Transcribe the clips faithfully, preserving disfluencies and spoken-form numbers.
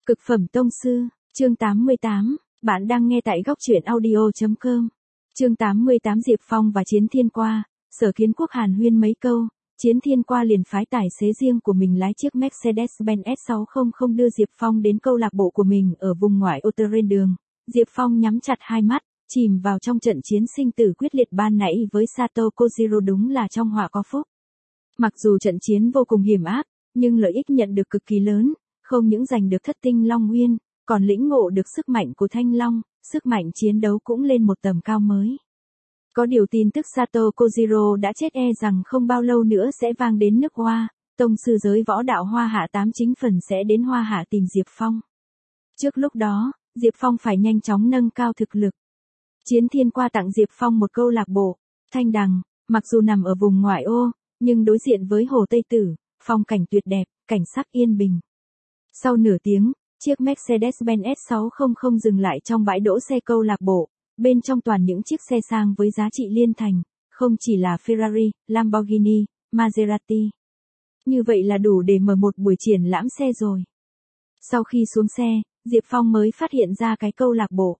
Cực phẩm tông sư, chương tám mươi tám, bạn đang nghe tại góc truyện audio chấm com. Chương tám mươi tám Diệp Phong và Chiến Thiên qua, Sở Kiến Quốc hàn huyên mấy câu, Chiến Thiên qua liền phái tài xế riêng của mình lái chiếc Mercedes-Benz S sáu trăm đưa Diệp Phong đến câu lạc bộ của mình ở vùng ngoại ô trên đường. Diệp Phong nhắm chặt hai mắt, chìm vào trong trận chiến sinh tử quyết liệt ban nãy với Sato Kojiro, đúng là trong họa có phúc. Mặc dù trận chiến vô cùng hiểm ác, nhưng lợi ích nhận được cực kỳ lớn, không những giành được thất tinh Long Nguyên, còn lĩnh ngộ được sức mạnh của Thanh Long, sức mạnh chiến đấu cũng lên một tầm cao mới. Có điều tin tức Sato Kojiro đã chết e rằng không bao lâu nữa sẽ vang đến nước Hoa, tông sư giới võ đạo Hoa Hạ tám chính phần sẽ đến Hoa Hạ tìm Diệp Phong. Trước lúc đó, Diệp Phong phải nhanh chóng nâng cao thực lực. Chiến Thiên qua tặng Diệp Phong một câu lạc bộ, Thanh Đằng, mặc dù nằm ở vùng ngoại ô, nhưng đối diện với Hồ Tây Tử, phong cảnh tuyệt đẹp, cảnh sắc yên bình. Sau nửa tiếng, chiếc Mercedes-Benz S sáu trăm dừng lại trong bãi đỗ xe câu lạc bộ, bên trong toàn những chiếc xe sang với giá trị liên thành, không chỉ là Ferrari, Lamborghini, Maserati. Như vậy là đủ để mở một buổi triển lãm xe rồi. Sau khi xuống xe, Diệp Phong mới phát hiện ra cái câu lạc bộ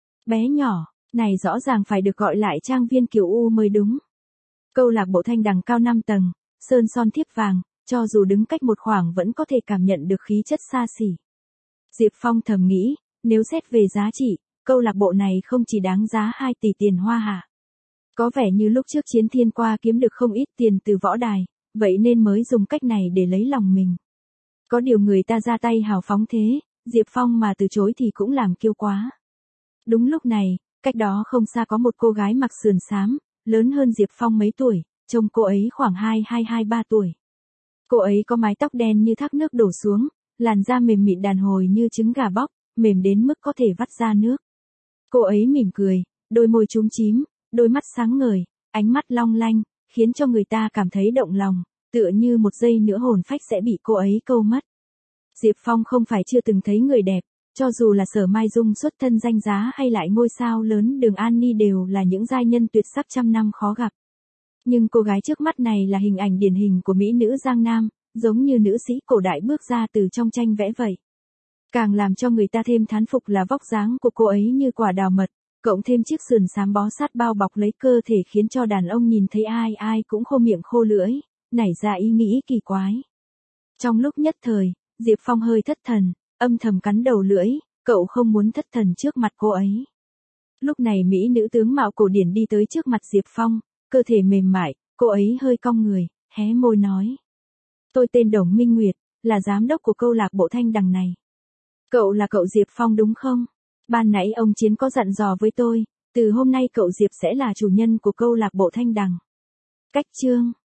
bé nhỏ này rõ ràng phải được gọi lại trang viên kiểu U mới đúng. Câu lạc bộ Thanh Đằng cao năm tầng, sơn son thiếp vàng, cho dù đứng cách một khoảng vẫn có thể cảm nhận được khí chất xa xỉ. Diệp Phong thầm nghĩ, nếu xét về giá trị, câu lạc bộ này không chỉ đáng giá hai tỷ tiền Hoa Hạ. Có vẻ như lúc trước Chiến Thiên qua kiếm được không ít tiền từ võ đài, vậy nên mới dùng cách này để lấy lòng mình. Có điều người ta ra tay hào phóng thế, Diệp Phong mà từ chối thì cũng làm kiêu quá. Đúng lúc này, cách đó không xa có một cô gái mặc sườn xám, lớn hơn Diệp Phong mấy tuổi, trông cô ấy khoảng hai hai hai ba tuổi. Cô ấy có mái tóc đen như thác nước đổ xuống, làn da mềm mịn đàn hồi như trứng gà bóc, mềm đến mức có thể vắt ra nước. Cô ấy mỉm cười, đôi môi chúm chím, đôi mắt sáng ngời, ánh mắt long lanh, khiến cho người ta cảm thấy động lòng, tựa như một giây nữa hồn phách sẽ bị cô ấy câu mất. Diệp Phong không phải chưa từng thấy người đẹp, cho dù là Sở Mai Dung xuất thân danh giá hay lại ngôi sao lớn Đường An Ni đều là những giai nhân tuyệt sắc trăm năm khó gặp. Nhưng cô gái trước mắt này là hình ảnh điển hình của mỹ nữ Giang Nam, giống như nữ sĩ cổ đại bước ra từ trong tranh vẽ vậy. Càng làm cho người ta thêm thán phục là vóc dáng của cô ấy như quả đào mật, cộng thêm chiếc sườn xám bó sát bao bọc lấy cơ thể khiến cho đàn ông nhìn thấy ai ai cũng khô miệng khô lưỡi, nảy ra ý nghĩ kỳ quái. Trong lúc nhất thời, Diệp Phong hơi thất thần, âm thầm cắn đầu lưỡi, cậu không muốn thất thần trước mặt cô ấy. Lúc này mỹ nữ tướng mạo cổ điển đi tới trước mặt Diệp Phong, cơ thể mềm mại, cô ấy hơi cong người, hé môi nói. Tôi tên Đồng Minh Nguyệt, là giám đốc của câu lạc bộ Thanh Đằng này. Cậu là cậu Diệp Phong đúng không? Ban nãy ông Chiến có dặn dò với tôi, từ hôm nay cậu Diệp sẽ là chủ nhân của câu lạc bộ Thanh Đằng. Cách chương